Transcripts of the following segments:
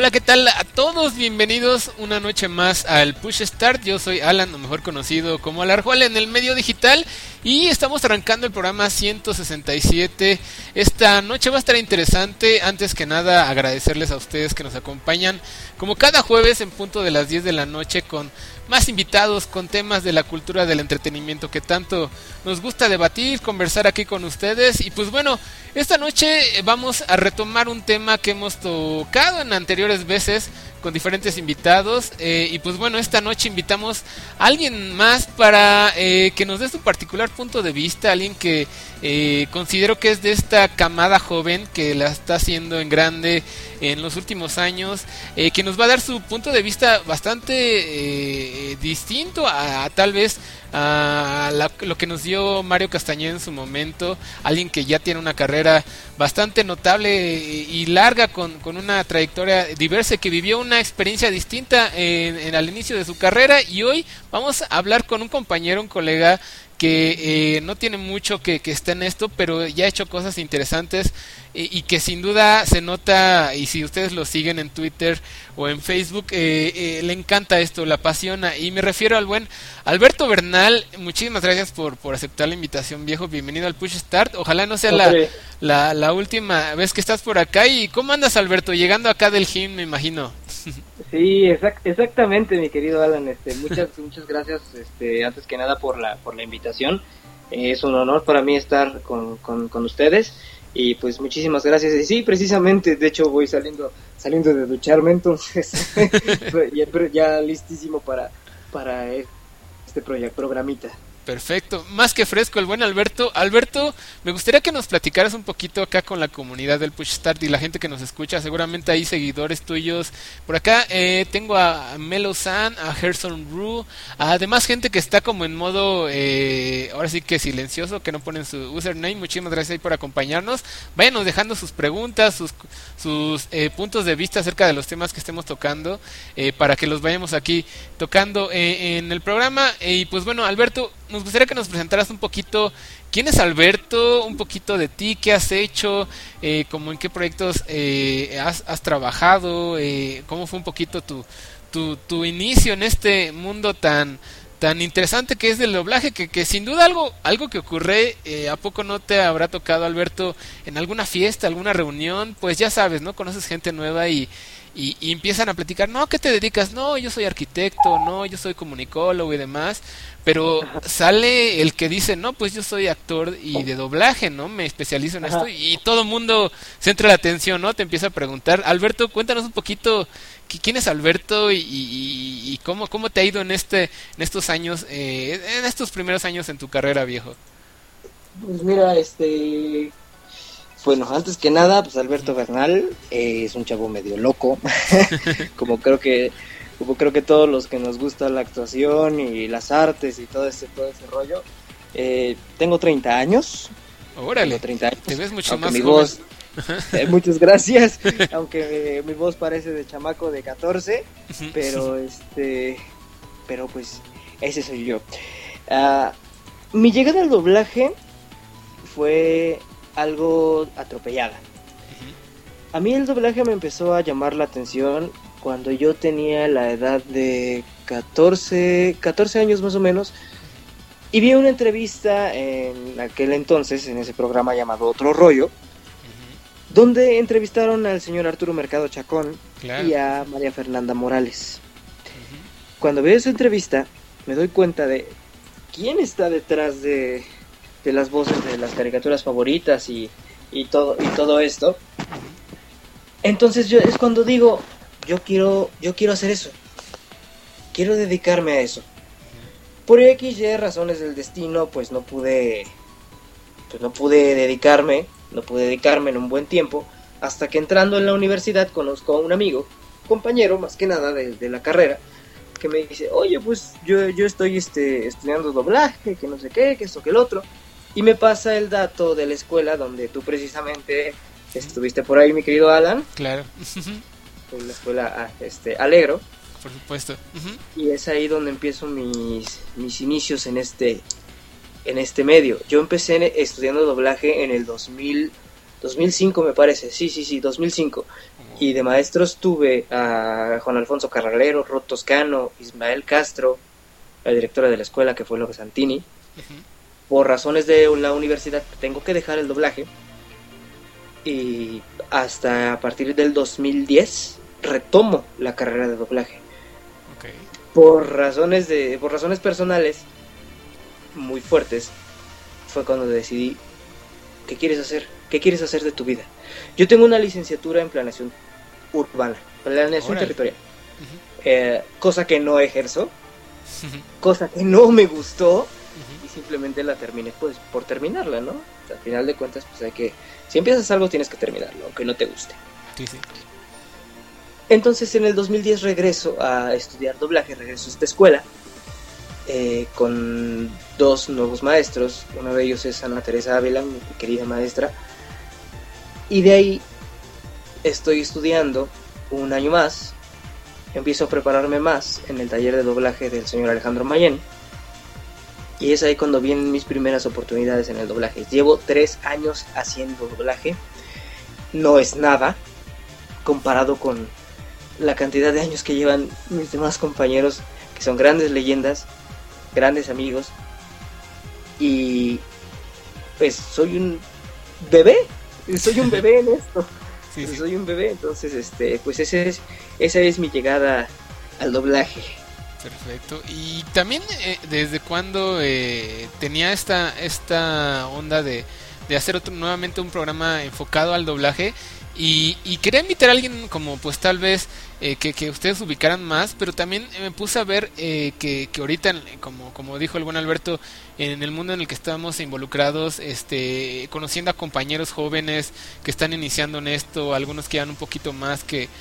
Hola, ¿qué tal a todos? Bienvenidos una noche más al Push Start. Yo soy Alan, o mejor conocido como Alarjual en el medio digital, y estamos arrancando el programa 167. Esta noche va a estar interesante. Antes que nada, agradecerles a ustedes que nos acompañan como cada jueves en punto de las 10 de la noche con más invitados, con temas de la cultura del entretenimiento que tanto nos gusta debatir, conversar aquí con ustedes. Y pues bueno, esta noche vamos a retomar un tema que hemos tocado en anteriores veces con diferentes invitados, y pues bueno, esta noche invitamos a alguien más para que nos dé su particular punto de vista, alguien que considero que es de esta camada joven que la está haciendo en grande en los últimos años, que nos va a dar su punto de vista bastante distinto a tal vez a lo que nos dio Mario Castañeda en su momento, alguien que ya tiene una carrera bastante notable y larga con una trayectoria diversa, que vivió una experiencia distinta al inicio de su carrera. Y hoy vamos a hablar con un compañero, un colega que no tiene mucho que está en esto, pero ya ha hecho cosas interesantes y que sin duda se nota, y si ustedes lo siguen en Twitter o en Facebook, le encanta esto, la apasiona, y me refiero al buen Alberto Bernal. Muchísimas gracias por aceptar la invitación, viejo. Bienvenido al Push Start. Ojalá no sea la última vez que estás por acá. ¿Y cómo andas, Alberto? Llegando acá del gym, me imagino. Sí, exactamente, mi querido Alan. Muchas gracias, antes que nada por la invitación. Es un honor para mí estar con ustedes, y pues muchísimas gracias. Y sí, precisamente, de hecho voy saliendo de ducharme, entonces ya listísimo para este programita. Perfecto, más que fresco el buen Alberto. Alberto, me gustaría que nos platicaras un poquito acá con la comunidad del Push Start y la gente que nos escucha. Seguramente hay seguidores tuyos. Por acá tengo a Melo San, a Gerson Rue, además gente que está como en modo, ahora sí que silencioso, que no ponen su username. Muchísimas gracias ahí por acompañarnos. Váyanos dejando sus preguntas, sus puntos de vista acerca de los temas que estemos tocando, para que los vayamos aquí tocando en el programa. Y pues bueno, Alberto, nos gustaría que nos presentaras un poquito quién es Alberto, un poquito de ti, qué has hecho, como en qué proyectos has trabajado, cómo fue un poquito tu inicio en este mundo tan interesante que es del doblaje, que sin duda algo que ocurre, ¿a poco no te habrá tocado, Alberto, en alguna fiesta, alguna reunión? Pues ya sabes, ¿no? Conoces gente nueva y empiezan a platicar, no, ¿qué te dedicas? No, yo soy arquitecto, no, yo soy comunicólogo y demás, pero sale el que dice, no, pues yo soy actor y de doblaje, ¿no? Me especializo en esto, y todo el mundo centra la atención, ¿no? Te empieza a preguntar. Alberto, cuéntanos un poquito, ¿quién es Alberto y cómo te ha ido en estos años, en estos primeros años en tu carrera, viejo? Pues mira, bueno, antes que nada, pues Alberto Bernal es un chavo medio loco, como creo que todos los que nos gusta la actuación y las artes y todo ese rollo. Tengo 30 años. Órale, tengo 30 años, te ves mucho aunque más mi joven. Voz, muchas gracias, aunque mi voz parece de chamaco de 14, pero pues ese soy yo. Mi llegada al doblaje fue algo atropellada. A mí el doblaje me empezó a llamar la atención cuando yo tenía la edad de 14 años más o menos, y vi una entrevista en aquel entonces en ese programa llamado Otro Rollo, donde entrevistaron al señor Arturo Mercado Chacón, claro, y a María Fernanda Morales. Cuando veo esa entrevista me doy cuenta de quién está detrás de las voces de las caricaturas favoritas y todo esto. Entonces es cuando digo, yo quiero hacer eso, quiero dedicarme a eso. Por XY razones del destino, pues no pude dedicarme en un buen tiempo, hasta que entrando en la universidad conozco a un amigo, compañero más que nada de la carrera, que me dice, oye, pues yo estoy estudiando doblaje, que no sé qué, que esto, que el otro. Y me pasa el dato de la escuela donde tú precisamente estuviste por ahí, mi querido Alan. Claro. En la escuela Alegro. Por supuesto. Y es ahí donde empiezo mis inicios en este medio. Yo empecé estudiando doblaje en el 2005, me parece. Sí, 2005. Y de maestros tuve a Juan Alfonso Carralero, Rod Toscano, Ismael Castro, la directora de la escuela, que fue Lope Santini. Uh-huh. Por razones de la universidad tengo que dejar el doblaje. Y hasta a partir del 2010 retomo la carrera de doblaje. Okay. Por razones personales muy fuertes, fue cuando decidí, ¿qué quieres hacer? ¿Qué quieres hacer de tu vida? Yo tengo una licenciatura en planeación urbana, planeación territorial, cosa que no ejerzo, cosa que no me gustó, y simplemente la terminé pues por terminarla, ¿no? Al final de cuentas, pues hay que, si empiezas algo tienes que terminarlo, aunque no te guste. Sí, sí. Entonces en el 2010 regreso a estudiar doblaje, regreso a esta escuela, con 2 nuevos maestros. Uno de ellos es Ana Teresa Ávila, mi querida maestra, y de ahí estoy estudiando un año más. Empiezo a prepararme más en el taller de doblaje del señor Alejandro Mayén, y es ahí cuando vienen mis primeras oportunidades en el doblaje. Llevo 3 años haciendo doblaje, no es nada comparado con la cantidad de años que llevan mis demás compañeros, que son grandes leyendas, grandes amigos, y pues soy un bebé en esto. Sí, sí. Soy un bebé, entonces pues esa es mi llegada al doblaje. Perfecto. Y también desde cuándo tenía esta onda de hacer nuevamente un programa enfocado al doblaje. Y quería invitar a alguien como pues tal vez que ustedes ubicaran más, pero también me puse a ver que ahorita, como dijo el buen Alberto, en el mundo en el que estamos involucrados, conociendo a compañeros jóvenes que están iniciando en esto, algunos que llevan un poquito más que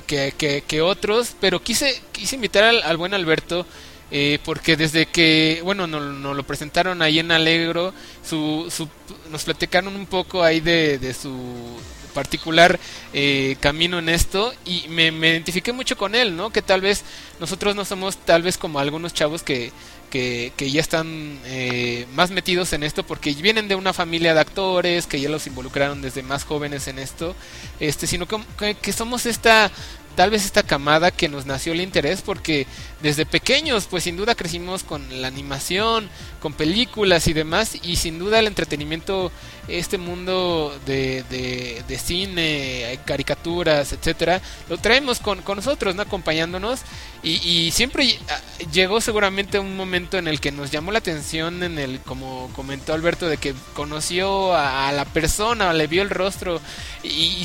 otros, pero quise invitar al buen Alberto, porque desde que, bueno, nos lo presentaron ahí en Alegro, nos platicaron un poco ahí de su particular camino en esto, y me identifiqué mucho con él, ¿no? Que tal vez nosotros no somos tal vez como algunos chavos que ya están más metidos en esto porque vienen de una familia de actores que ya los involucraron desde más jóvenes en esto, sino que somos tal vez esta camada que nos nació el interés porque desde pequeños pues sin duda crecimos con la animación, con películas y demás, y sin duda el entretenimiento, este mundo de cine, caricaturas, etcétera, lo traemos con nosotros, ¿no? Acompañándonos, y siempre llegó seguramente un momento en el que nos llamó la atención, como comentó Alberto, de que conoció a la persona, le vio el rostro y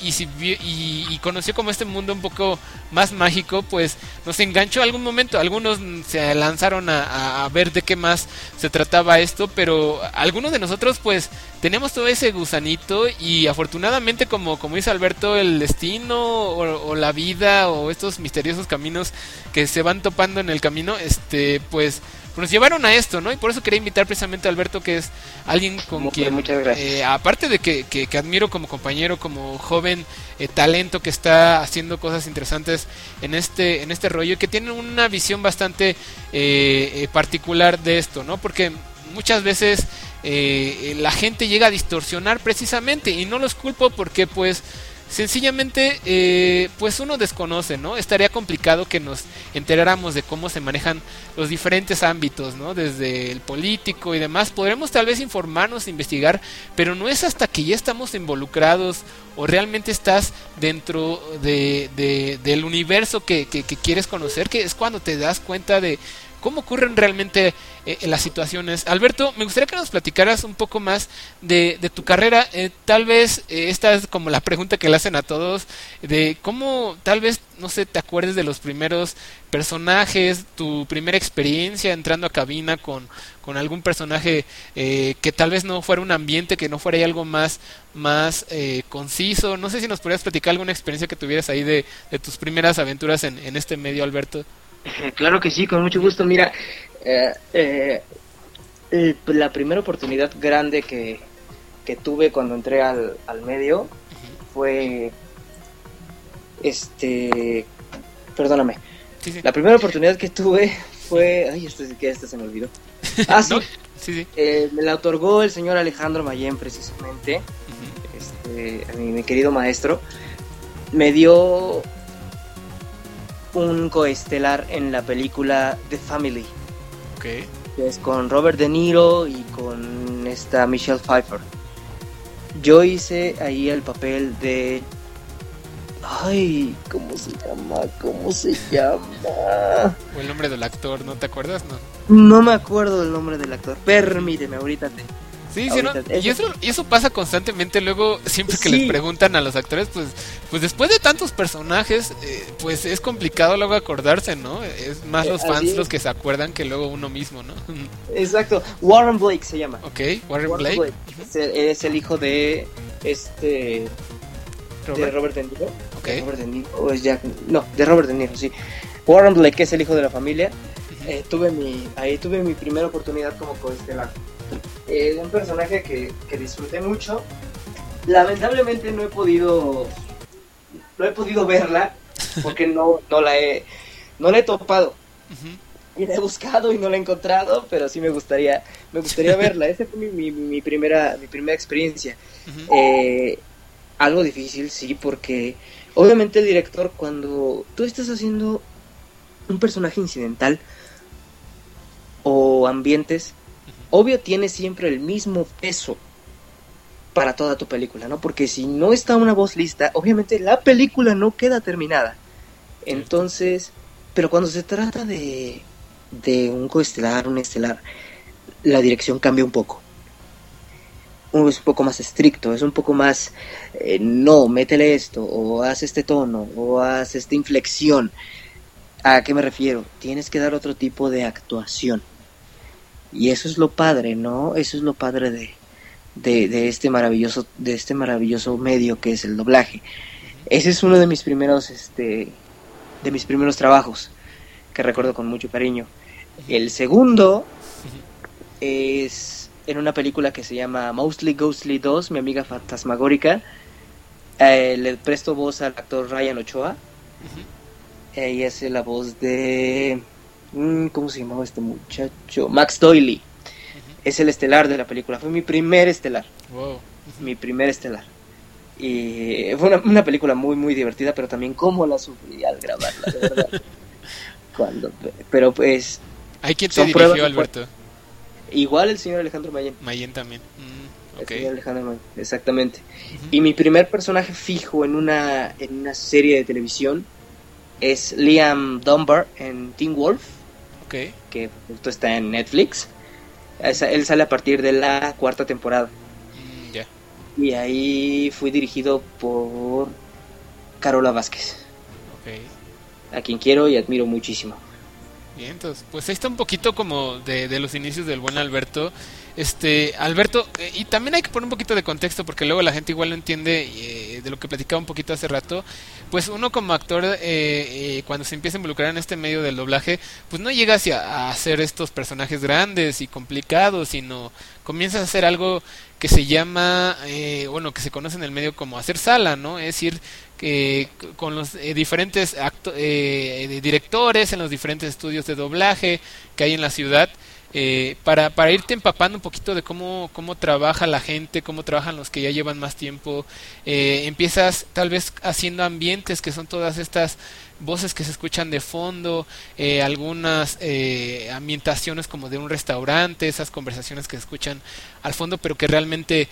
conoció como este mundo un poco más mágico, pues nos enganchó algún momento. Algunos se lanzaron a ver de qué más se trataba esto, pero algunos de nosotros pues tenemos todo ese gusanito, y afortunadamente como dice Alberto, el destino o la vida o estos misteriosos caminos que se van topando en el camino, pues nos llevaron a esto, ¿no? Y por eso quería invitar precisamente a Alberto, que es alguien con quien, aparte de que admiro como compañero, como joven talento que está haciendo cosas interesantes en este rollo, y que tiene una visión bastante particular de esto, ¿no? Porque muchas veces la gente llega a distorsionar precisamente, y no los culpo porque pues sencillamente pues uno desconoce, ¿no? Estaría complicado que nos enteráramos de cómo se manejan los diferentes ámbitos, ¿no? Desde el político y demás. Podremos tal vez informarnos, investigar, pero no es hasta que ya estamos involucrados o realmente estás dentro del universo que quieres conocer, que es cuando te das cuenta de cómo ocurren realmente las situaciones. Alberto, me gustaría que nos platicaras un poco más de tu carrera. Tal vez esta es como la pregunta que le hacen a todos, de cómo tal vez, no sé, te acuerdes de los primeros personajes, tu primera experiencia entrando a cabina con algún personaje que tal vez no fuera un ambiente, que no fuera ahí algo más conciso. No sé si nos podrías platicar alguna experiencia que tuvieras ahí de tus primeras aventuras en este medio, Alberto. Claro que sí, con mucho gusto. Mira, la primera oportunidad grande que tuve cuando entré al medio fue perdóname. Sí. La primera oportunidad que tuve fue, esta se me olvidó. Sí. ¿No? Sí. Me la otorgó el señor Alejandro Mayén, precisamente, mi querido maestro. me dio un coestelar en la película The Family. Okay. Que es con Robert De Niro y con esta Michelle Pfeiffer. Yo hice ahí el papel de... Ay, ¿cómo se llama? O el nombre del actor, ¿no te acuerdas? No me acuerdo del nombre del actor. Permíteme, ahorita te... Sí, ¿no? Y eso pasa constantemente. Luego, siempre que les preguntan a los actores, pues después de tantos personajes, pues es complicado luego acordarse, ¿no? Es más los fans los que se acuerdan que luego uno mismo, ¿no? Exacto. Warren Blake se llama. Ok, Warren Blake. Es el hijo de Robert. De Robert De Niro. Okay. Robert De Niro o es Jack... No, de Robert De Niro, sí. Warren Blake, que es el hijo de la familia. Tuve mi primera oportunidad como coestelar. Un personaje que disfruté mucho. Lamentablemente no he podido verla porque no la he topado. Y la he buscado y no la he encontrado, pero sí me gustaría verla. Esa fue mi primera experiencia. Algo difícil, sí, porque obviamente el director, cuando tú estás haciendo un personaje incidental o ambientes, obvio tiene siempre el mismo peso para toda tu película, ¿no? Porque si no está una voz lista, obviamente la película no queda terminada. Entonces, pero cuando se trata de un coestelar, un estelar, la dirección cambia un poco. Es un poco más estricto, es un poco más, no, métele esto, o haz este tono, o haz esta inflexión. ¿A qué me refiero? Tienes que dar otro tipo de actuación. Y eso es lo padre, ¿no? Eso es lo padre de este maravilloso medio que es el doblaje. Ese es uno de mis primeros trabajos que recuerdo con mucho cariño. El segundo es en una película que se llama Mostly Ghostly 2, Mi amiga fantasmagórica. Le presto voz al actor Ryan Ochoa. Y hace la voz de... ¿cómo se llamaba este muchacho? Max Doyley. Es el estelar de la película. Fue mi primer estelar. Wow. Mi primer estelar. Y fue una película muy, muy divertida, pero también cómo la sufrí al grabarla, de verdad. Pero pues... ¿Hay quien te dirigió, Alberto? Igual el señor Alejandro Mayen. Mayen también. Okay. El señor Alejandro Mayen, exactamente. Y mi primer personaje fijo en una serie de televisión es Liam Dunbar en Teen Wolf. Okay. Que justo está en Netflix. Él sale a partir de la 4ª temporada. Ya. Y ahí fui dirigido por Carola Vázquez. Okay. A quien quiero y admiro muchísimo. Bien, entonces, pues ahí está un poquito como de los inicios del buen Alberto. Alberto, y también hay que poner un poquito de contexto porque luego la gente igual no entiende de lo que platicaba un poquito hace rato. Pues uno como actor, cuando se empieza a involucrar en este medio del doblaje, pues no llega a hacer estos personajes grandes y complicados, sino comienzas a hacer algo que se llama, que se conoce en el medio como hacer sala, ¿no? Es decir, con los diferentes directores en los diferentes estudios de doblaje que hay en la ciudad, para irte empapando un poquito de cómo trabaja la gente, cómo trabajan los que ya llevan más tiempo. Empiezas tal vez haciendo ambientes que son todas estas voces que se escuchan de fondo, algunas ambientaciones como de un restaurante, esas conversaciones que se escuchan al fondo, pero que realmente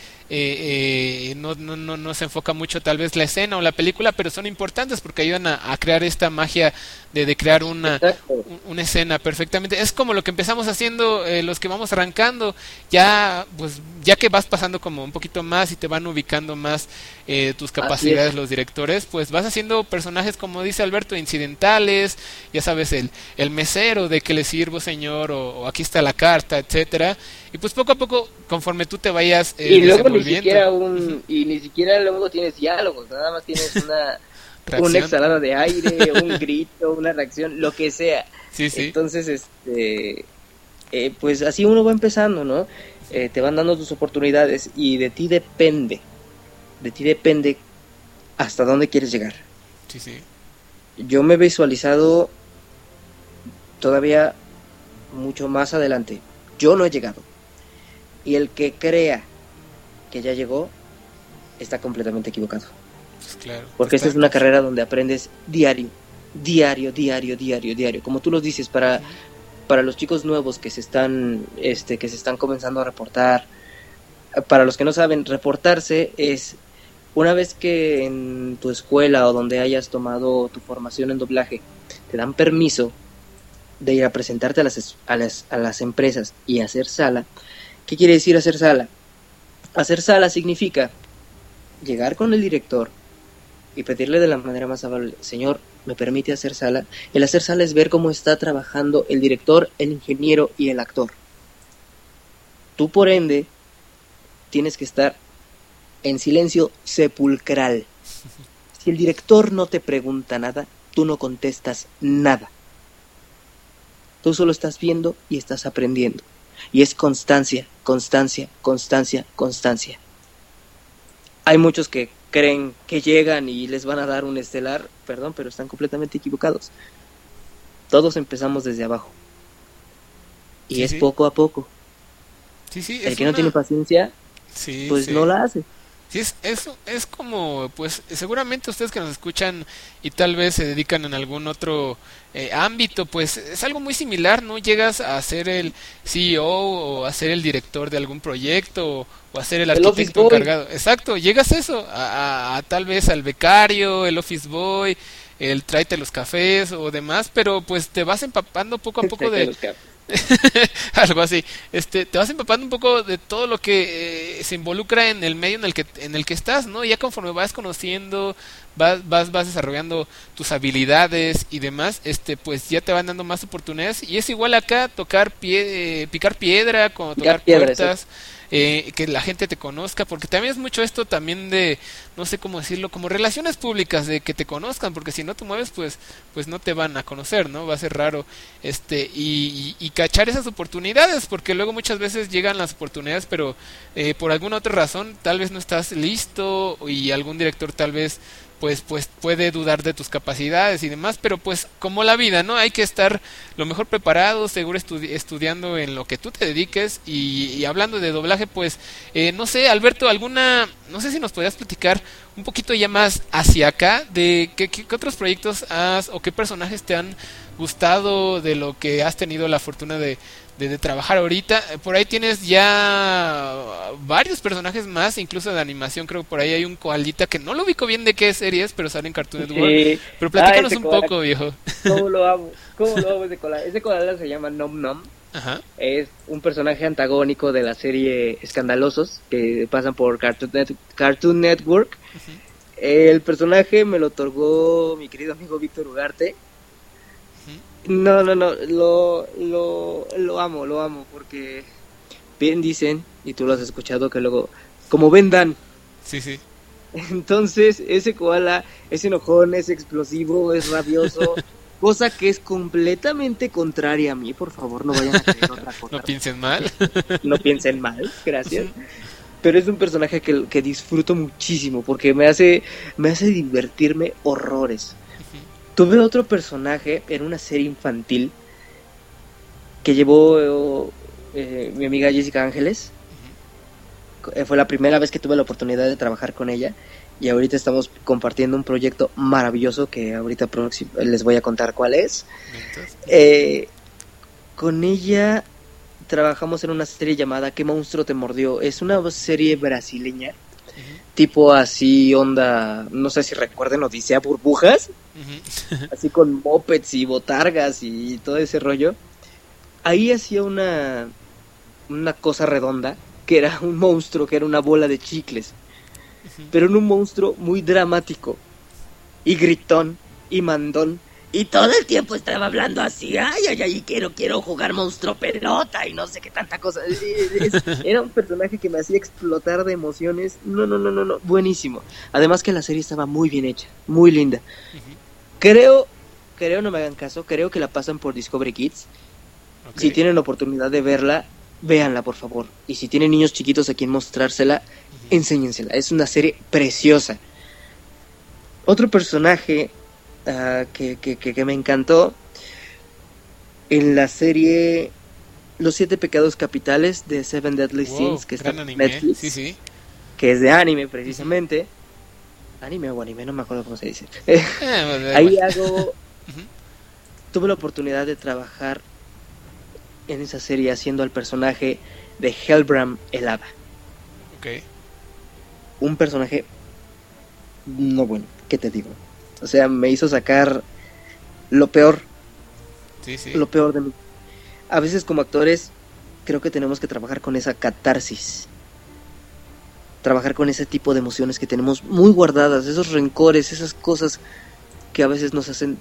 no se enfoca mucho tal vez la escena o la película, pero son importantes porque ayudan a crear esta magia de crear una escena perfectamente. Es como lo que empezamos haciendo los que vamos arrancando, ya que vas pasando como un poquito más y te van ubicando más tus capacidades los directores, pues vas haciendo personajes, como dice Alberto, incidentales, ya sabes, el mesero, de que le sirvo señor, o aquí está la carta, etcétera, y pues poco a poco, conforme tú te vayas y luego ni siquiera luego tienes diálogos, nada más tienes una exhalada de aire, un grito, una reacción, lo que sea. Sí. Entonces, pues así uno va empezando, ¿no? Te van dando tus oportunidades y de ti depende hasta dónde quieres llegar. Sí. Yo me he visualizado todavía mucho más adelante. Yo no he llegado. Y el que crea que ya llegó está completamente equivocado. Pues claro. Porque esta es una carrera donde aprendes diario. Como tú lo dices, para los chicos nuevos que se están comenzando a reportar, para los que no saben, reportarse es una vez que en tu escuela o donde hayas tomado tu formación en doblaje te dan permiso de ir a presentarte a las empresas y hacer sala. ¿Qué quiere decir hacer sala? Hacer sala significa llegar con el director y pedirle de la manera más amable: señor, ¿me permite hacer sala? El hacer sala es ver cómo está trabajando el director, el ingeniero y el actor. Tú, por ende, tienes que estar en silencio sepulcral. Si el director no te pregunta nada, tú no contestas nada. Tú solo estás viendo y estás aprendiendo. Y es constancia. Hay muchos que creen que llegan y les van a dar un estelar, perdón, pero están completamente equivocados. Todos empezamos desde abajo. Y es poco a poco. El que no tiene paciencia, pues no la hace. Sí, es como, pues seguramente ustedes que nos escuchan y tal vez se dedican en algún otro ámbito, pues es algo muy similar, ¿no? Llegas a ser el CEO o a ser el director de algún proyecto o a ser el arquitecto encargado. Exacto, llegas a tal vez al becario, el office boy, el tráete los cafés o demás, pero pues te vas empapando poco a poco de... algo así, te vas empapando un poco de todo lo que se involucra en el medio en el que estás, ¿no? Ya conforme vas conociendo, vas desarrollando tus habilidades y demás, pues ya te van dando más oportunidades. Y es igual acá, picar piedra, como tocar puertas, que la gente te conozca, porque también es mucho esto también de, no sé cómo decirlo, como relaciones públicas, de que te conozcan, porque si no te mueves, pues no te van a conocer, ¿no? Va a ser raro, y cachar esas oportunidades, porque luego muchas veces llegan las oportunidades, pero por alguna otra razón, tal vez no estás listo, y algún director tal vez pues puede dudar de tus capacidades y demás, pero pues como la vida, ¿no? Hay que estar lo mejor preparado, seguro estudiando en lo que tú te dediques. Y hablando de doblaje, pues no sé, Alberto, no sé si nos podrías platicar un poquito ya más hacia acá de qué otros proyectos o qué personajes te han gustado de lo que has tenido la fortuna de trabajar ahorita. Por ahí tienes ya varios personajes más, incluso de animación. Creo que por ahí hay un koalita que no lo ubico bien de qué serie es, pero sale en Cartoon Network. Pero platícanos un poco, viejo. ¿Cómo lo amo ese koala? Ese koala se llama Nom Nom. Ajá. Es un personaje antagónico de la serie Escandalosos, que pasan por Cartoon Network. Uh-huh. El personaje me lo otorgó mi querido amigo Víctor Ugarte. No, lo amo, porque bien dicen, y tú lo has escuchado, que luego, como vendan. Sí. Entonces, ese koala es enojón, es explosivo, es rabioso, cosa que es completamente contraria a mí. Por favor, no vayan a creer otra cosa. No piensen mal. No piensen mal, gracias. Pero es un personaje que disfruto muchísimo, porque me hace divertirme horrores. Tuve otro personaje en una serie infantil que llevó mi amiga Jessica Ángeles. Fue la primera vez que tuve la oportunidad de trabajar con ella, y ahorita estamos compartiendo un proyecto maravilloso que ahorita les voy a contar cuál es. Con ella trabajamos en una serie llamada ¿Qué monstruo te mordió? Es una serie brasileña. Tipo así, onda, no sé si recuerden Odisea Burbujas, así con mopeds y botargas y todo ese rollo. Ahí hacía una cosa redonda, que era un monstruo, que era una bola de chicles, pero era un monstruo muy dramático, y gritón, y mandón, y todo el tiempo estaba hablando así, ay, quiero jugar monstruo pelota, y no sé qué tanta cosa. Era un personaje que me hacía explotar de emociones. No, buenísimo. Además que la serie estaba muy bien hecha, muy linda. Creo, no me hagan caso, creo que la pasan por Discovery Kids. Okay. Si tienen la oportunidad de verla, véanla, por favor. Y si tienen niños chiquitos a quien mostrársela, enséñensela. Es una serie preciosa. Otro personaje que me encantó en la serie Los 7 pecados capitales de Seven Deadly Sins, que está en Netflix, sí. Que es de anime precisamente. Anime o anime, no me acuerdo cómo se dice. Pues, Ahí bueno. hago... Tuve la oportunidad de trabajar en esa serie haciendo al personaje de Hellbram el Hada. Ok. Un personaje... No, bueno, ¿qué te digo? O sea, me hizo sacar lo peor, Sí, sí. lo peor de mí. A veces como actores creo que tenemos que trabajar con esa catarsis. Trabajar con ese tipo de emociones que tenemos muy guardadas, esos rencores, esas cosas que a veces nos hacen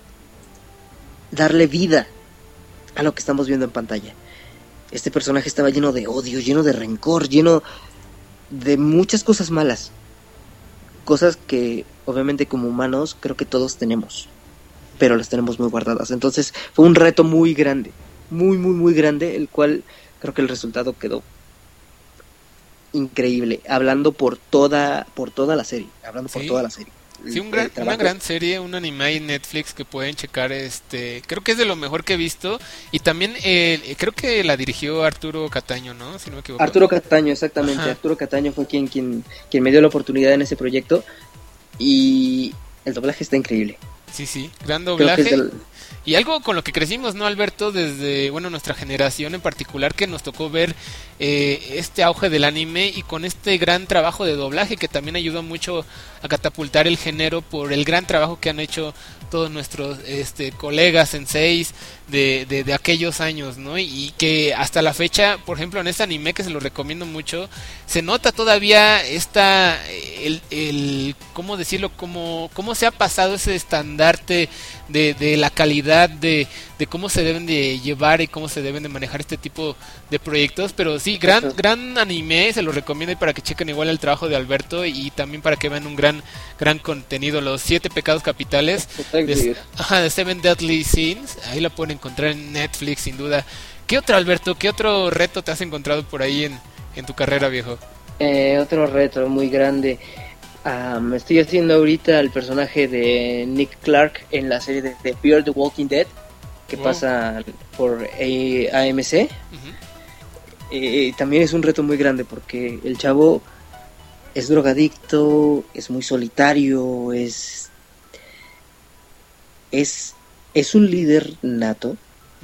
darle vida a lo que estamos viendo en pantalla. Este personaje estaba lleno de odio, lleno de rencor, lleno de muchas cosas malas. Cosas que obviamente como humanos creo que todos tenemos, pero las tenemos muy guardadas. Entonces fue un reto muy grande, muy grande, el cual creo que el resultado quedó increíble, hablando por toda la serie, Sí. toda la serie. Sí, El una trabajo. gran serie, un anime en Netflix que pueden checar, creo que es de lo mejor que he visto y también creo que la dirigió Arturo Cataño, ¿no? Si no me equivoco. Arturo Cataño, exactamente. Ajá. Arturo Cataño fue quien me dio la oportunidad en ese proyecto y el doblaje está increíble. Sí, sí, gran Creo que es doblaje. del... Y algo con lo que crecimos, ¿no, Alberto? Desde, bueno, nuestra generación en particular, que nos tocó ver este auge del anime y con este gran trabajo de doblaje que también ayuda mucho a catapultar el género por el gran trabajo que han hecho todos nuestros colegas senseis de aquellos años, ¿no? Y que hasta la fecha, por ejemplo, en este anime que se lo recomiendo mucho, se nota todavía ¿cómo decirlo? Cómo se ha pasado ese estandarte de la calidad de cómo se deben de llevar y cómo se deben de manejar este tipo de proyectos, pero sí, gran anime, se lo recomiendo para que chequen igual el trabajo de Alberto y también para que vean un gran contenido, los 7 pecados capitales de Seven Deadly Sins, ahí la pueden encontrar en Netflix sin duda. ¿Qué otro, Alberto, qué otro reto te has encontrado por ahí en tu carrera, viejo? Otro reto muy grande. Me estoy haciendo ahorita el personaje de Nick Clark en la serie de Fear the Walking Dead, que pasa por AMC. También es un reto muy grande porque el chavo es drogadicto, es muy solitario, es un líder nato,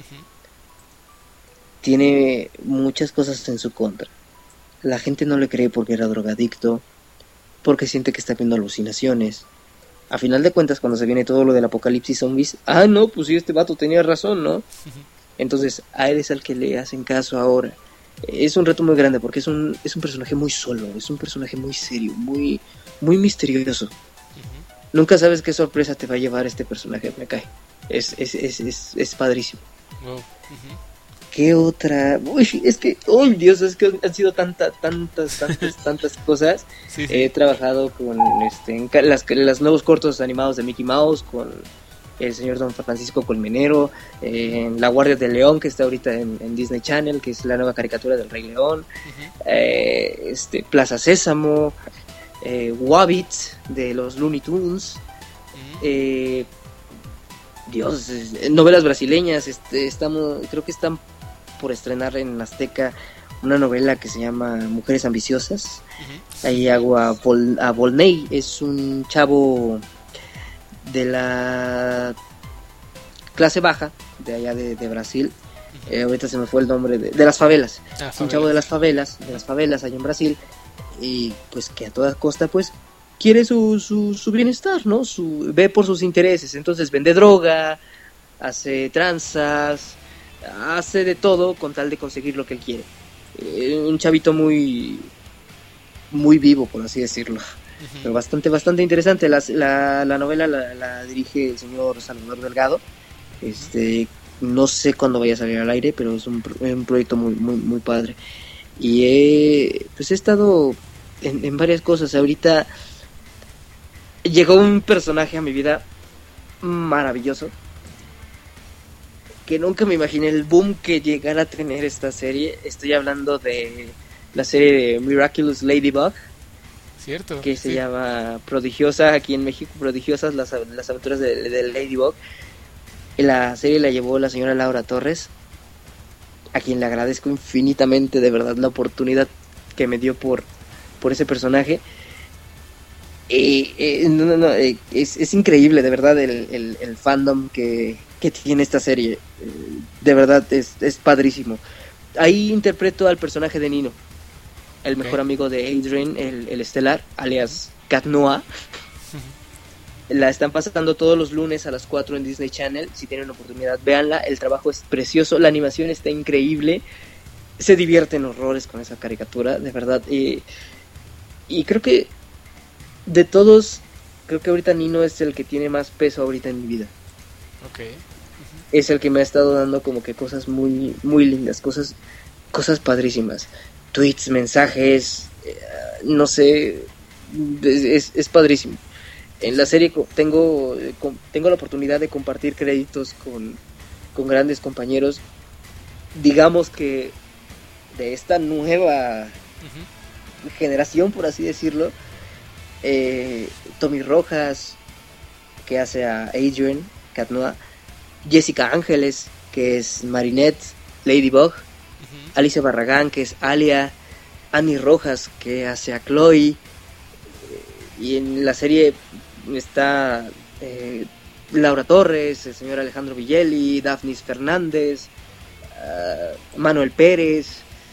tiene muchas cosas en su contra. La gente no le cree porque era drogadicto, porque siente que está viendo alucinaciones. A final de cuentas, cuando se viene todo lo del apocalipsis zombies, no, pues sí, este vato tenía razón, ¿no? Entonces, a él es al que le hacen caso ahora. Es un reto muy grande porque es un personaje muy solo, es un personaje muy serio, muy misterioso. Nunca sabes qué sorpresa te va a llevar este personaje, me cae. Es padrísimo. ¿Qué otra? Uy, es que, uy, Dios, es que han sido tantas cosas. Sí. He trabajado con en los nuevos cortos animados de Mickey Mouse, con el señor Don Francisco Colmenero, en La Guardia del León, que está ahorita en Disney Channel, que es la nueva caricatura del Rey León, Plaza Sésamo, Wabbits de los Looney Tunes, Dios, novelas brasileñas, creo que están por estrenar en Azteca una novela que se llama Mujeres Ambiciosas. Ahí hago a Volney, es un chavo de la clase baja de allá de Brasil. Ahorita se me fue el nombre de las favelas. Es un chavo de las favelas allá en Brasil, y pues que a toda costa pues quiere su bienestar, ¿no? Ve por sus intereses, entonces vende droga, hace tranzas, hace de todo con tal de conseguir lo que él quiere. Un chavito muy vivo, por así decirlo. Pero bastante interesante. La novela la dirige el señor Salvador Delgado. No sé cuándo vaya a salir al aire, pero es un proyecto muy padre. Y pues he estado en varias cosas. Ahorita llegó un personaje a mi vida maravilloso, que nunca me imaginé el boom que llegara a tener esta serie. Estoy hablando de la serie de Miraculous Ladybug, cierto, que se llama Prodigiosa, aquí en México, Prodigiosas las aventuras de Ladybug. La serie la llevó la señora Laura Torres, a quien le agradezco infinitamente, de verdad, la oportunidad que me dio por ese personaje. Es increíble, de verdad, el fandom que tiene esta serie. De verdad, es padrísimo. Ahí interpreto al personaje de Nino, el mejor amigo de Adrien, el estelar, alias Cat Noir. La están pasando todos los lunes a las 4 en Disney Channel. Si tienen oportunidad, véanla. El trabajo es precioso, la animación está increíble. Se divierten horrores con esa caricatura, de verdad. Y creo que de todos, creo que ahorita Nino es el que tiene más peso ahorita en mi vida. Okay. Es el que me ha estado dando como que cosas muy, muy lindas, cosas padrísimas. Tweets, mensajes, no sé, es padrísimo. En la serie tengo la oportunidad de compartir créditos con grandes compañeros. Digamos que de esta nueva generación, por así decirlo, Tommy Rojas, que hace a Adrien, Cat Noir, Jessica Ángeles, que es Marinette, Ladybug, Alicia Barragán, que es Alia, Annie Rojas, que hace a Chloe, y en la serie está Laura Torres, el señor Alejandro Villeli, Daphnis Fernández, Manuel Pérez,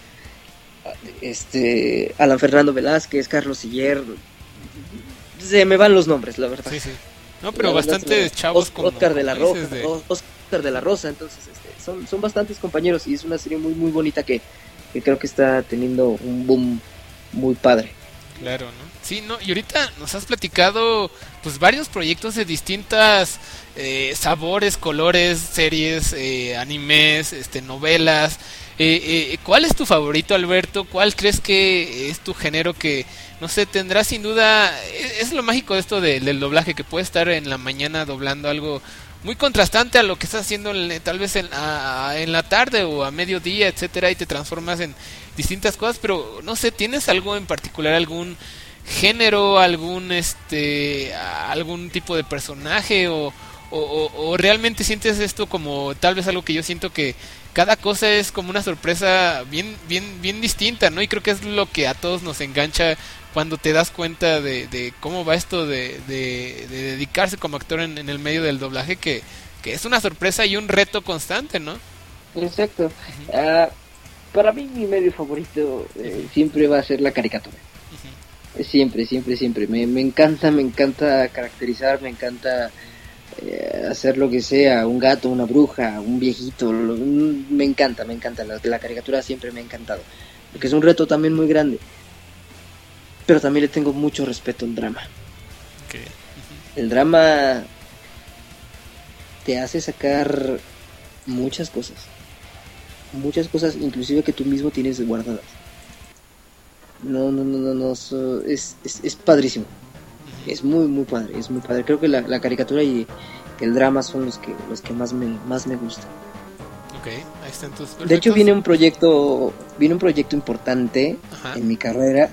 Alan Fernando Velázquez, Carlos Siller. Se me van los nombres, la verdad. Sí. No, pero bastantes chavos como Oscar de la Rosa, entonces son bastantes compañeros y es una serie muy muy bonita que creo que está teniendo un boom muy padre. Claro, ¿no? Sí, no, y ahorita nos has platicado pues varios proyectos de distintas sabores, colores, series, animes, novelas. ¿Cuál es tu favorito, Alberto? ¿Cuál crees que es tu género que, no sé, tendrá sin duda? Es lo mágico de esto del doblaje, que puede estar en la mañana doblando algo muy contrastante a lo que estás haciendo tal vez en la tarde o a mediodía, etcétera, y te transformas en distintas cosas, pero no sé, ¿tienes algo en particular, algún género, algún tipo de personaje o realmente sientes esto como tal vez algo que yo siento que cada cosa es como una sorpresa bien distinta, ¿no? Y creo que es lo que a todos nos engancha cuando te das cuenta de cómo va esto de dedicarse como actor en el medio del doblaje, que es una sorpresa y un reto constante, ¿no? Exacto. Para mí mi medio favorito siempre va a ser la caricatura. Siempre. Me encanta caracterizar, me encanta hacer lo que sea, un gato, una bruja, un viejito, me encanta, la caricatura siempre me ha encantado, porque es un reto también muy grande, pero también le tengo mucho respeto al drama. Okay. El drama te hace sacar muchas cosas, inclusive que tú mismo tienes guardadas. No, es padrísimo. Es muy padre, Creo que la caricatura y el drama son los que más me gustan. Okay, ahí están tus perfectos. De hecho viene un proyecto importante en mi carrera.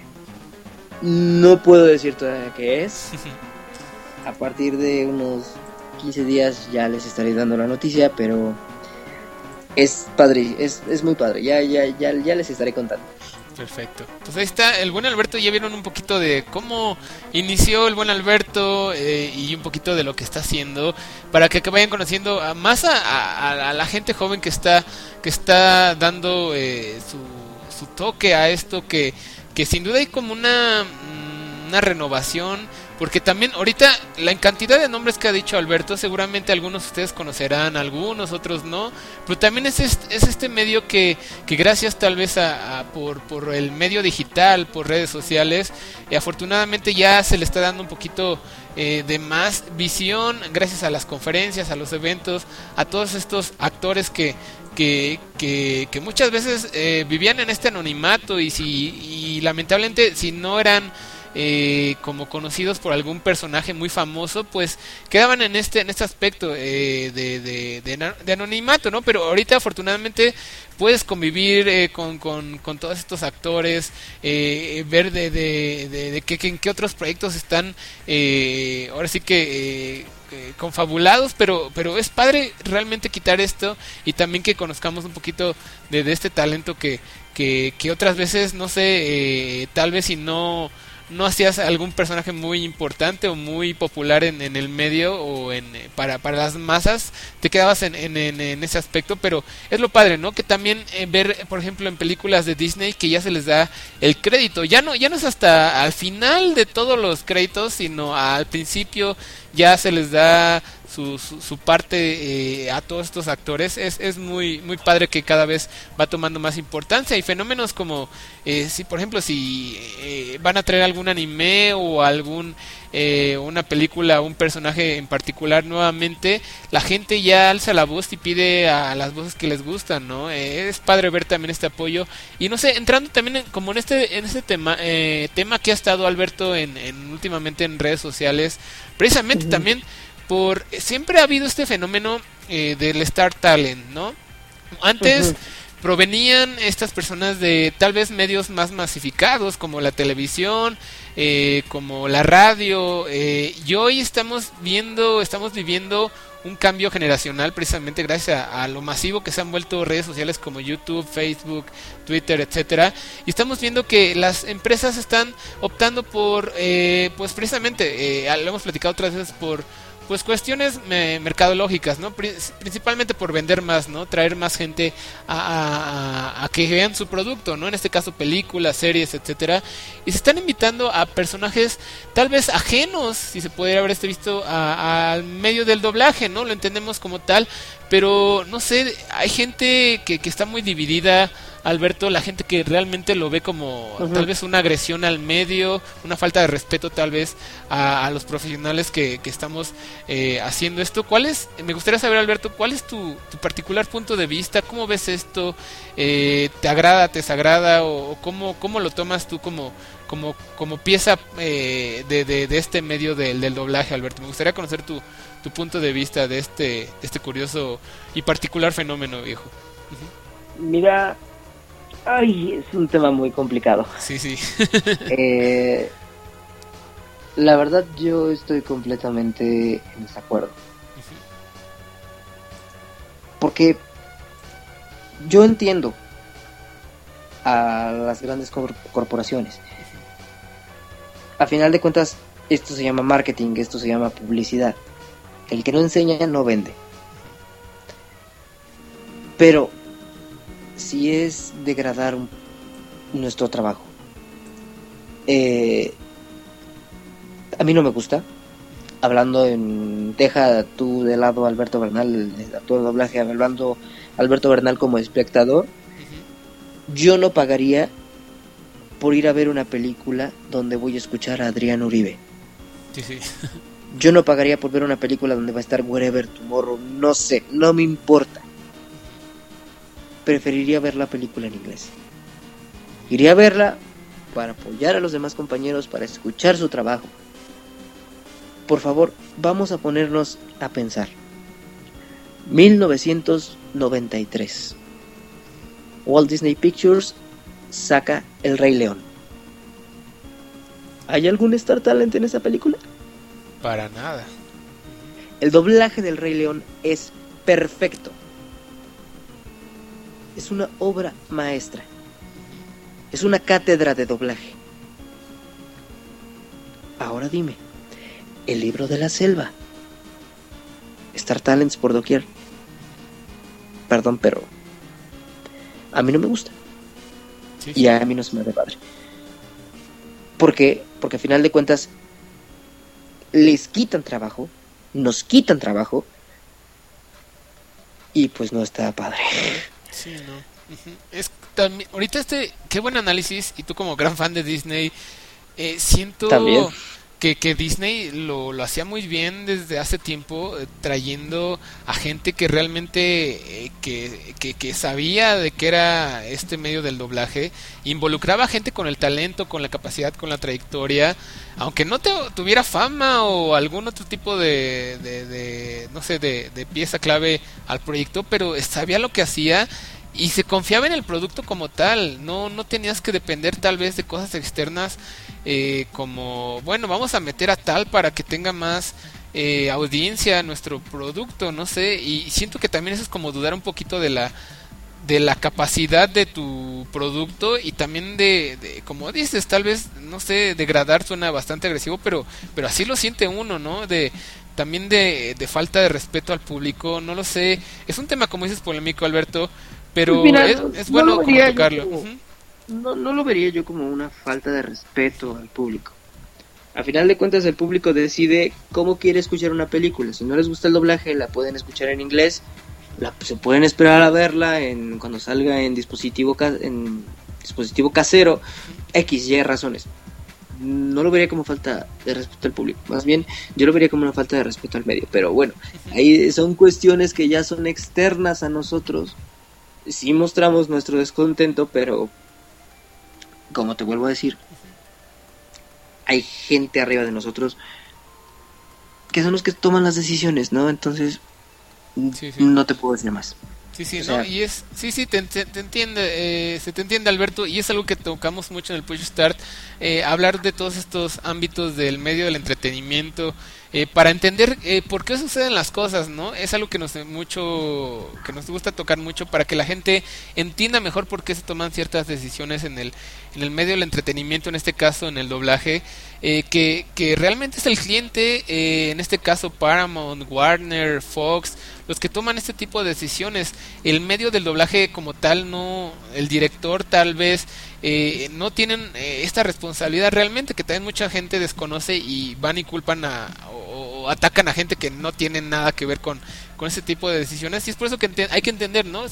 No puedo decir todavía qué es. A partir de unos 15 días ya les estaré dando la noticia, pero es padre, es muy padre. Ya les estaré contando. Perfecto. Pues ahí está, el buen Alberto. Ya vieron un poquito de cómo inició el buen Alberto y un poquito de lo que está haciendo, para que vayan conociendo más a la gente joven que está dando su toque a esto, que sin duda hay como una renovación, porque también ahorita la cantidad de nombres que ha dicho Alberto, seguramente algunos de ustedes conocerán, algunos otros no, pero también es este medio que gracias tal vez por el medio digital, por redes sociales, afortunadamente ya se le está dando un poquito de más visión gracias a las conferencias, a los eventos, a todos estos actores que muchas veces vivían en este anonimato y lamentablemente si no eran como conocidos por algún personaje muy famoso, pues quedaban en este aspecto de anonimato, ¿no? Pero ahorita afortunadamente puedes convivir con todos estos actores, ver de en qué otros proyectos están, ahora sí que confabulados, pero es padre realmente quitar esto y también que conozcamos un poquito de este talento que otras veces, no sé, tal vez si no no hacías algún personaje muy importante o muy popular en el medio o para las masas, te quedabas en ese aspecto. Pero es lo padre, ¿no? Que también ver, por ejemplo, en películas de Disney, que ya se les da el crédito, ya no es hasta al final de todos los créditos, sino al principio ya se les da su parte a todos estos actores. Es muy muy padre que cada vez va tomando más importancia, y fenómenos como si por ejemplo si van a traer algún anime o una película, un personaje en particular nuevamente, la gente ya alza la voz y pide a las voces que les gustan, ¿no? Es padre ver también este apoyo. Y no sé, entrando también como en este tema que ha estado Alberto últimamente en redes sociales, precisamente también siempre ha habido este fenómeno del Star Talent, ¿no? Antes provenían estas personas de tal vez medios más masificados como la televisión, como la radio, y hoy estamos viviendo un cambio generacional precisamente gracias a lo masivo que se han vuelto redes sociales como YouTube, Facebook, Twitter, etcétera. Y estamos viendo que las empresas están optando por pues precisamente lo hemos platicado otras veces, por pues cuestiones mercadológicas, ¿no? Principalmente por vender más, ¿no? Traer más gente a que vean su producto, ¿no? En este caso películas, series, etcétera. Y se están invitando a personajes tal vez ajenos, si se pudiera haber visto, al medio del doblaje, ¿no? Lo entendemos como tal, pero no sé, hay gente que está muy dividida, Alberto, la gente que realmente lo ve como tal vez una agresión al medio, una falta de respeto tal vez a los profesionales que estamos haciendo esto. Me gustaría saber, Alberto, ¿cuál es tu particular punto de vista? ¿Cómo ves esto? ¿Te agrada, te desagrada? ¿O cómo lo tomas tú como pieza de este medio del doblaje, Alberto? Me gustaría conocer tu punto de vista de este curioso y particular fenómeno, viejo. Mira, es un tema muy complicado. Sí. La verdad, yo estoy completamente en desacuerdo. Porque yo entiendo a las grandes corporaciones. A final de cuentas, esto se llama marketing, esto se llama publicidad. El que no enseña no vende. Pero si es degradar nuestro trabajo, a mí no me gusta. Deja tú de lado a Alberto Bernal, el actor de doblaje, hablando Alberto Bernal como espectador. Yo no pagaría por ir a ver una película donde voy a escuchar a Adrián Uribe. Sí. Yo no pagaría por ver una película donde va a estar Wherever Tomorrow. No sé, no me importa. Preferiría ver la película en inglés. Iría a verla para apoyar a los demás compañeros, para escuchar su trabajo. Por favor, vamos a ponernos a pensar. 1993. Walt Disney Pictures saca El Rey León. ¿Hay algún Star Talent en esa película? Para nada. El doblaje del Rey León es perfecto. Es una obra maestra. Es una cátedra de doblaje. Ahora dime, El Libro de la Selva. Star Talents por doquier. Perdón, pero a mí no me gusta. Sí. Y a mí no se me da padre. ¿Por qué? Porque a final de cuentas les quitan trabajo, nos quitan trabajo, y pues no está padre. Sí, no. Es también, ahorita qué buen análisis, y tú como gran fan de Disney, siento también que Disney lo hacía muy bien desde hace tiempo, trayendo a gente que realmente que sabía de qué era este medio del doblaje, involucraba a gente con el talento, con la capacidad, con la trayectoria, aunque no tuviera fama o algún otro tipo de no sé, de pieza clave al proyecto, pero sabía lo que hacía y se confiaba en el producto como tal. No tenías que depender tal vez de cosas externas, como bueno, vamos a meter a tal para que tenga más audiencia nuestro producto, no sé. Y siento que también eso es como dudar un poquito de de la capacidad de tu producto y también de como dices, tal vez, no sé, degradar suena bastante agresivo, pero así lo siente uno, ¿no? También de falta de respeto al público, no lo sé, es un tema, como dices, polémico, Alberto, pero Pues mira, es bueno como tocarlo. No lo vería yo como una falta de respeto al público. A final de cuentas, el público decide cómo quiere escuchar una película. Si no les gusta el doblaje, la pueden escuchar en inglés, se pueden esperar a verla cuando salga en dispositivo casero, X, Y razones. No lo vería como falta de respeto al público, más bien yo lo vería como una falta de respeto al medio, pero bueno, ahí son cuestiones que ya son externas a nosotros. Sí mostramos nuestro descontento, pero como te vuelvo a decir, hay gente arriba de nosotros que son los que toman las decisiones, ¿no? Entonces Sí. No te puedo decir más. Sí, O sea, no, y te entiende, se te entiende, Alberto, y es algo que tocamos mucho en el Push Start, hablar de todos estos ámbitos del medio del entretenimiento, para entender por qué suceden las cosas, ¿no? Es algo que nos gusta tocar mucho para que la gente entienda mejor por qué se toman ciertas decisiones en el medio del entretenimiento, en este caso en el doblaje, que realmente es el cliente, en este caso Paramount, Warner, Fox, los que toman este tipo de decisiones. El medio del doblaje como tal, no, el director tal vez no tienen esta responsabilidad realmente, que también mucha gente desconoce y van y culpan o atacan a gente que no tiene nada que ver con ese tipo de decisiones, y es por eso que hay que entender, ¿no?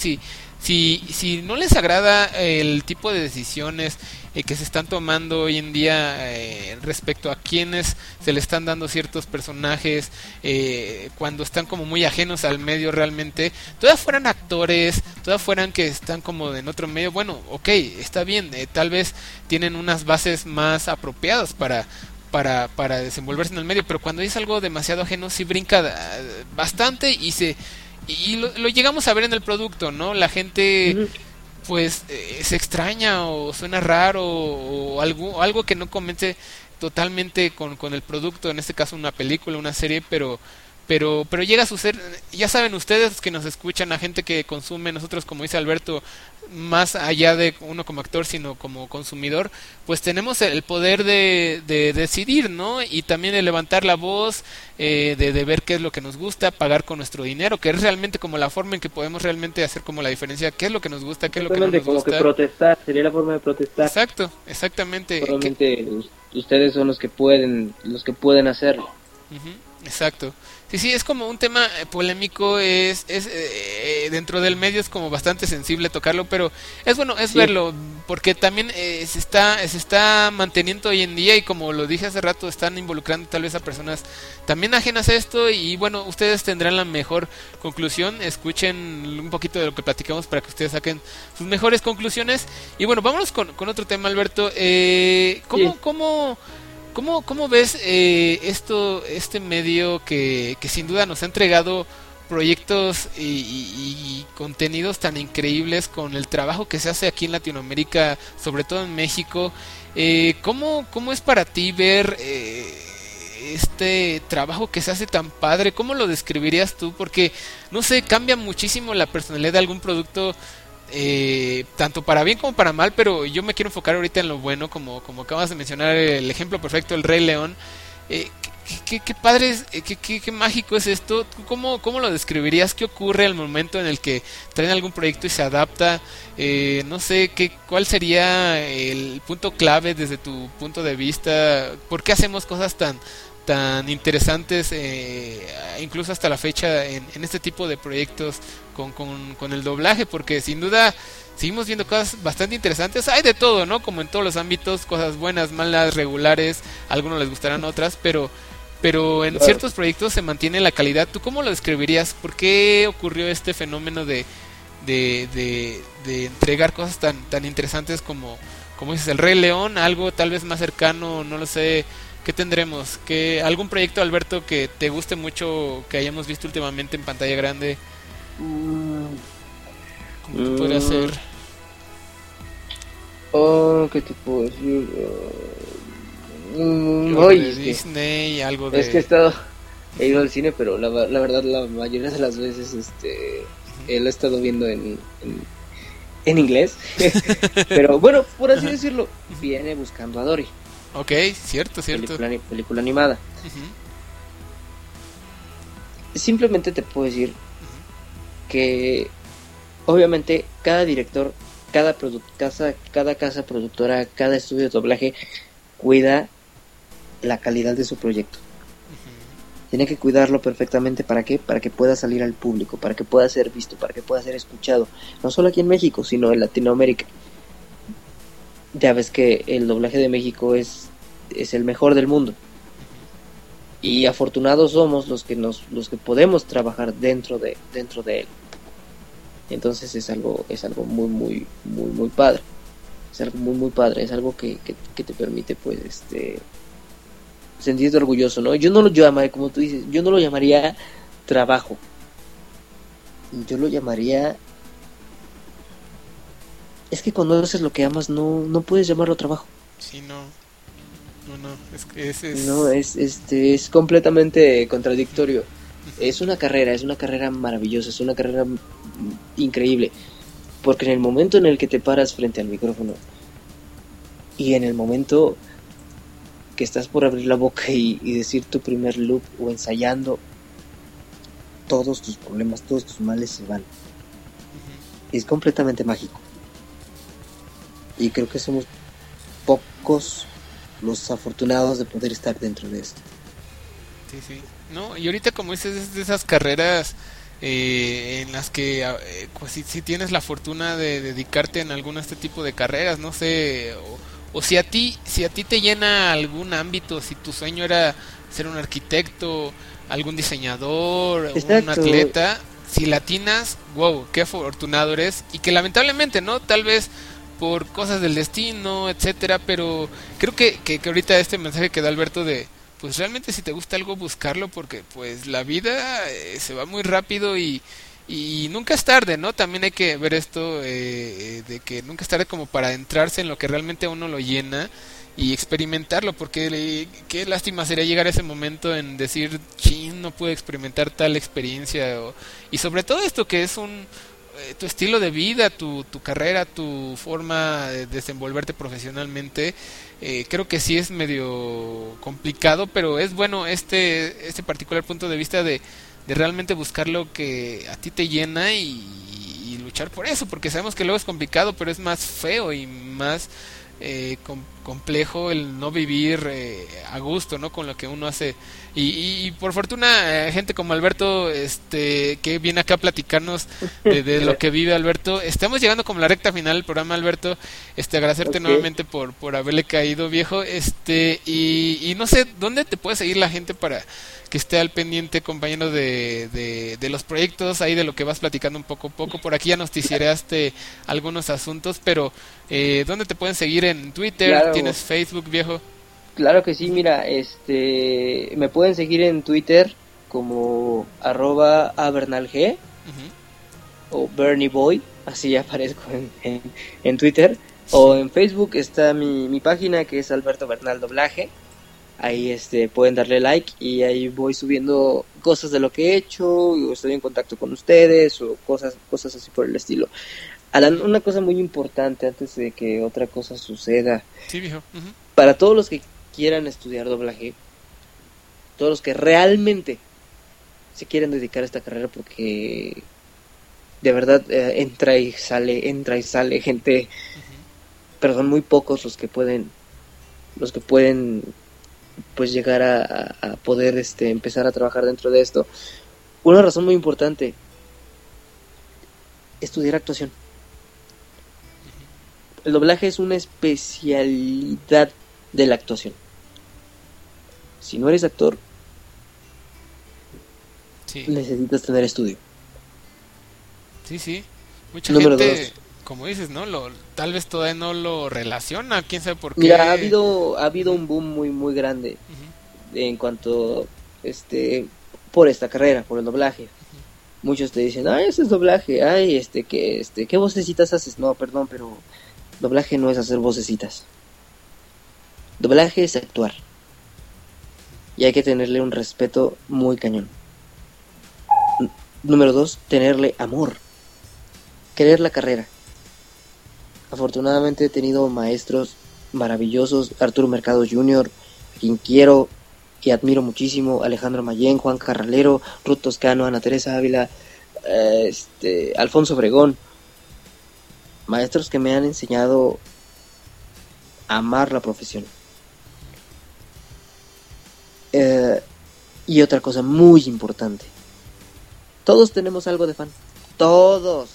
Si no les agrada el tipo de decisiones que se están tomando hoy en día respecto a quienes se le están dando ciertos personajes, cuando están como muy ajenos al medio realmente, todas fueran actores, todas fueran que están como en otro medio, bueno, ok, está bien, tal vez tienen unas bases más apropiadas para desenvolverse en el medio, pero cuando es algo demasiado ajeno sí brinca bastante y lo llegamos a ver en el producto, ¿no? La gente pues se extraña o suena raro o algo que no convence totalmente con el producto, en este caso una película, una serie, pero llega a suceder. Ya saben ustedes que nos escuchan, a gente que consume, nosotros, como dice Alberto, más allá de uno como actor sino como consumidor, pues tenemos el poder de decidir, ¿no? Y también de levantar la voz, de ver qué es lo que nos gusta, pagar con nuestro dinero, que es realmente como la forma en que podemos realmente hacer como la diferencia, qué es lo que nos gusta, qué es lo que no nos como gusta. que protestar, sería la forma de protestar. Exacto, exactamente. Solamente ustedes son los que pueden hacerlo. Exacto. Sí, es como un tema polémico, es dentro del medio es como bastante sensible tocarlo, pero es bueno, es verlo, porque también se está manteniendo hoy en día, y como lo dije hace rato, están involucrando tal vez a personas también ajenas a esto, y bueno, ustedes tendrán la mejor conclusión. Escuchen un poquito de lo que platicamos para que ustedes saquen sus mejores conclusiones. Y bueno, vámonos con otro tema, Alberto. ¿Cómo ves este medio que sin duda nos ha entregado proyectos y contenidos tan increíbles, con el trabajo que se hace aquí en Latinoamérica, sobre todo en México? ¿Cómo es para ti ver este trabajo que se hace tan padre? ¿Cómo lo describirías tú? Porque, no sé, cambia muchísimo la personalidad de algún producto, tanto para bien como para mal, pero yo me quiero enfocar ahorita en lo bueno, como acabas de mencionar el ejemplo perfecto, el Rey León. Qué padre es, qué mágico es esto. ¿Cómo lo describirías? ¿Qué ocurre al momento en el que traen algún proyecto y se adapta? No sé, ¿cuál sería el punto clave desde tu punto de vista? ¿Por qué hacemos cosas tan interesantes, incluso hasta la fecha, en este tipo de proyectos con el doblaje? Porque sin duda seguimos viendo cosas bastante interesantes. Hay de todo, ¿no? Como en todos los ámbitos, cosas buenas, malas, regulares. A algunos les gustarán otras, pero en ciertos proyectos se mantiene la calidad. ¿Tú cómo lo describirías? ¿Por qué ocurrió este fenómeno de entregar cosas tan interesantes como dices, el Rey León? Algo tal vez más cercano, no lo sé. ¿Qué tendremos? ¿Algún proyecto, Alberto, que te guste mucho, que hayamos visto últimamente en pantalla grande? ¿Cómo podría ser? ¿Qué te puedo decir? De Disney, algo de... Es que he ido al cine, pero la verdad la mayoría de las veces lo he estado viendo en en inglés. Pero bueno, por así decirlo, viene buscando a Dory. Ok, cierto. Película animada. Simplemente te puedo decir que obviamente cada director, cada casa productora, cada estudio de doblaje cuida la calidad de su proyecto. Tiene que cuidarlo perfectamente. ¿Para qué? Para que pueda salir al público, para que pueda ser visto, para que pueda ser escuchado, no solo aquí en México, sino en Latinoamérica. Ya ves que el doblaje de México es el mejor del mundo. Y afortunados somos los que podemos trabajar dentro de él. Entonces es algo muy padre. Es algo muy padre, es algo que te permite pues sentirte orgulloso, ¿no? Yo no lo llamaría, como tú dices, yo no lo llamaría trabajo. Yo lo llamaría... Es que cuando haces lo que amas no puedes llamarlo trabajo. Sí, no, es que ese es... No, es completamente contradictorio. Es una carrera maravillosa, es una carrera increíble. Porque en el momento en el que te paras frente al micrófono y en el momento que estás por abrir la boca y decir tu primer loop o ensayando, todos tus problemas, todos tus males se van. Es completamente mágico. Y creo que somos pocos los afortunados de poder estar dentro de esto. Sí. No, y ahorita como dices, es de esas carreras en las que pues, si tienes la fortuna de dedicarte en algún este tipo de carreras, no sé, o si a ti te llena algún ámbito, si tu sueño era ser un arquitecto, algún diseñador, Exacto. Un atleta, si latinas, wow, qué afortunado eres, y que lamentablemente, ¿no? Tal vez por cosas del destino, etcétera, pero creo que ahorita este mensaje que da Alberto de pues realmente si te gusta algo buscarlo, porque pues la vida se va muy rápido y nunca es tarde, ¿no? También hay que ver esto de que nunca es tarde como para adentrarse en lo que realmente a uno lo llena y experimentarlo, porque qué lástima sería llegar a ese momento en decir, chin, no pude experimentar tal experiencia, y sobre todo esto que es tu estilo de vida, tu carrera, tu forma de desenvolverte profesionalmente. Creo que sí es medio complicado, pero es bueno este particular punto de vista de realmente buscar lo que a ti te llena y luchar por eso, porque sabemos que luego es complicado, pero es más feo y más complejo el no vivir a gusto, ¿no? Con lo que uno hace. Y por fortuna gente como Alberto que viene acá a platicarnos de lo que vive Alberto. Estamos llegando como la recta final del programa, Alberto. Agradecerte nuevamente por haberle caído, viejo. Y no sé dónde te puede seguir la gente para que esté al pendiente, compañero, de los proyectos, ahí de lo que vas platicando un poco a poco. Por aquí ya nos noticiaste algunos asuntos, pero ¿dónde te pueden seguir? En Twitter, claro. ¿Tienes Facebook, viejo? Claro que sí, mira, me pueden seguir en Twitter como @abernalg o Bernie Boy, así aparezco en Twitter, o en Facebook está mi página que es Alberto Bernal Doblaje. Ahí pueden darle like y ahí voy subiendo cosas de lo que he hecho, o estoy en contacto con ustedes o cosas así por el estilo. Alan, una cosa muy importante antes de que otra cosa suceda. Sí, viejo. Para todos los que quieran estudiar doblaje, todos los que realmente se quieren dedicar a esta carrera, porque de verdad entra y sale gente, pero son muy pocos los que pueden pues llegar a poder empezar a trabajar dentro de esto. Una razón muy importante: estudiar actuación. El doblaje es una especialidad de la actuación. Si no eres actor, sí, necesitas tener estudio. Sí. Mucha gente, como dices, ¿no? Tal vez todavía no lo relaciona, quién sabe por qué. Mira, ha habido un boom muy grande en cuanto por esta carrera, por el doblaje. Muchos te dicen, ay, ese es doblaje, ay, ¿qué vocecitas haces? No, perdón, pero doblaje no es hacer vocecitas. Doblaje es actuar. Y hay que tenerle un respeto muy cañón. Número 2, tenerle amor. Querer la carrera. Afortunadamente he tenido maestros maravillosos, Arturo Mercado Jr., a quien quiero y admiro muchísimo, Alejandro Mayén, Juan Carralero, Ruth Toscano, Ana Teresa Ávila, Alfonso Obregón, maestros que me han enseñado a amar la profesión. Y otra cosa muy importante, todos tenemos algo de fan, todos.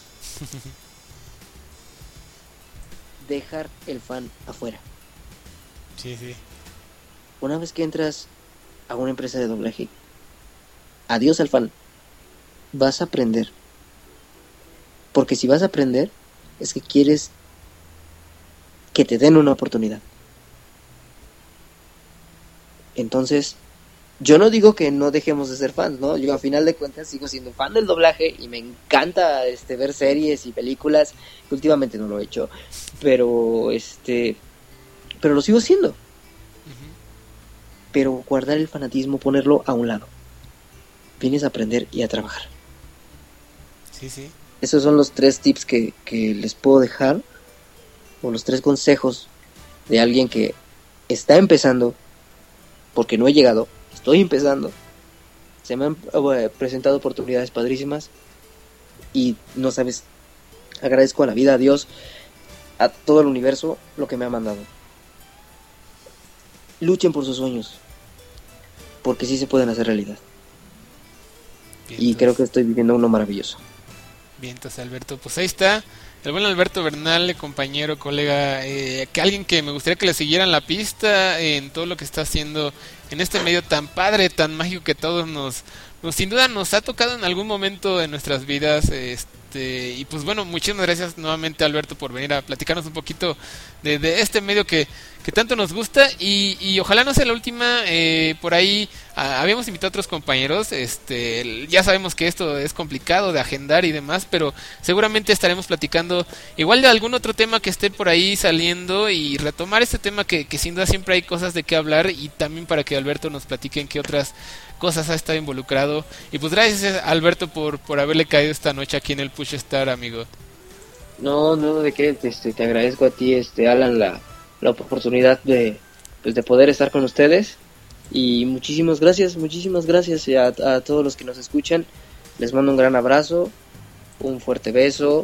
Dejar el fan afuera. Sí. Una vez que entras a una empresa de doblaje, adiós al fan. Vas a aprender. Porque si vas a aprender, es que quieres que te den una oportunidad. Entonces, yo no digo que no dejemos de ser fans, ¿no? Yo a final de cuentas sigo siendo fan del doblaje y me encanta ver series y películas, que últimamente no lo he hecho, pero pero lo sigo siendo. Pero guardar el fanatismo, ponerlo a un lado. Vienes a aprender y a trabajar. Sí. Esos son los 3 tips que les puedo dejar, o los 3 consejos de alguien que está empezando, porque no he llegado, estoy empezando. Se me han presentado oportunidades padrísimas y no sabes, agradezco a la vida, a Dios, a todo el universo lo que me ha mandado. Luchen por sus sueños, porque sí se pueden hacer realidad. Vientos. Y creo que estoy viviendo uno maravilloso. Vientos, Alberto. Pues ahí está el buen Alberto Bernal, compañero, colega, que alguien que me gustaría que le siguieran la pista en todo lo que está haciendo en este medio tan padre, tan mágico, que todos nos sin duda nos ha tocado en algún momento de nuestras vidas. Y pues bueno, muchísimas gracias nuevamente, Alberto, por venir a platicarnos un poquito de este medio que tanto nos gusta, y ojalá no sea la última. Por ahí habíamos invitado a otros compañeros, ya sabemos que esto es complicado de agendar y demás, pero seguramente estaremos platicando igual de algún otro tema que esté por ahí saliendo, y retomar este tema que sin duda siempre hay cosas de qué hablar, y también para que Alberto nos platique en qué otras cosas ha estado involucrado. Y pues gracias, Alberto, por haberle caído esta noche aquí en el Push Star, amigo. No, de qué, te agradezco a ti, Alan, la oportunidad de poder estar con ustedes, y muchísimas gracias y a todos los que nos escuchan les mando un gran abrazo, un fuerte beso,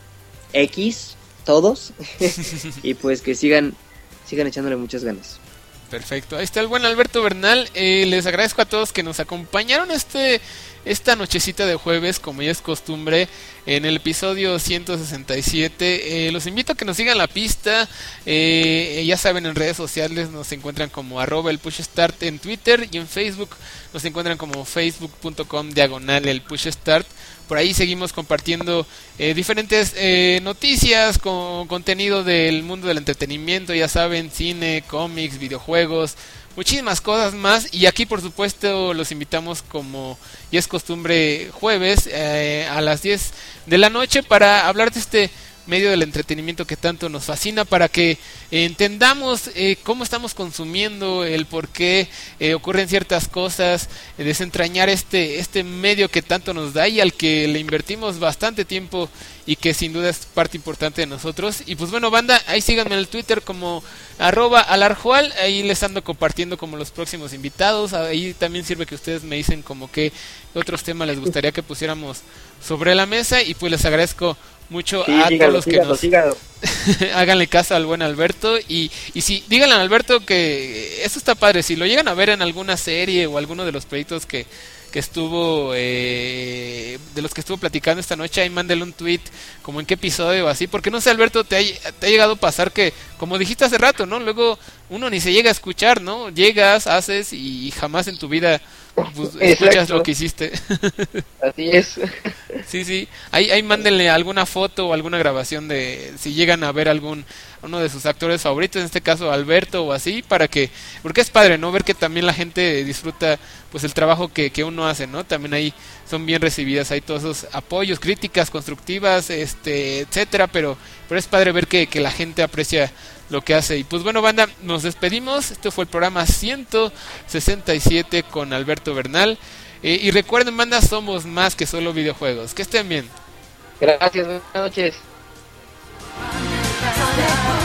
todos y pues que sigan echándole muchas ganas. Perfecto, ahí está el buen Alberto Bernal. Les agradezco a todos que nos acompañaron esta nochecita de jueves, como ya es costumbre, en el episodio 167. Los invito a que nos sigan la pista. Ya saben, en redes sociales nos encuentran como @elpushstart en Twitter, y en Facebook nos encuentran como facebook.com/elpushstart. Por ahí seguimos compartiendo diferentes noticias con contenido del mundo del entretenimiento, ya saben, cine, cómics, videojuegos, muchísimas cosas más. Y aquí, por supuesto, los invitamos, como ya es costumbre, jueves a las 10 de la noche para hablar de este medio del entretenimiento que tanto nos fascina, para que entendamos cómo estamos consumiendo, el por qué ocurren ciertas cosas, desentrañar este medio que tanto nos da y al que le invertimos bastante tiempo y que sin duda es parte importante de nosotros. Y pues bueno, banda, ahí síganme en el Twitter como @alarjual, ahí les ando compartiendo como los próximos invitados. Ahí también sirve que ustedes me dicen como qué otros temas les gustaría que pusiéramos sobre la mesa, y pues les agradezco mucho a todos los que nos háganle caso al buen Alberto, y si díganle a Alberto que eso está padre, si lo llegan a ver en alguna serie o alguno de los proyectos que estuvo de los que estuvo platicando esta noche, ahí mándele un tweet como en qué episodio o así, porque no sé, Alberto, te ha llegado a pasar que, como dijiste hace rato, ¿no? Luego uno ni se llega a escuchar, ¿no? Llegas, haces y jamás en tu vida pues, escuchas lo que hiciste. Así es. Sí, ahí mándenle alguna foto o alguna grabación de si llegan a ver uno de sus actores favoritos, en este caso Alberto o así, porque es padre, ¿no? Ver que también la gente disfruta pues el trabajo que uno hace, ¿no? También ahí son bien recibidas, hay todos esos apoyos, críticas constructivas, etcétera, pero es padre ver que la gente aprecia lo que hace. Y pues bueno, banda, nos despedimos. Este fue el programa 167 con Alberto Bernal. Y recuerden, banda, somos más que solo videojuegos. Que estén bien. Gracias, buenas noches. Step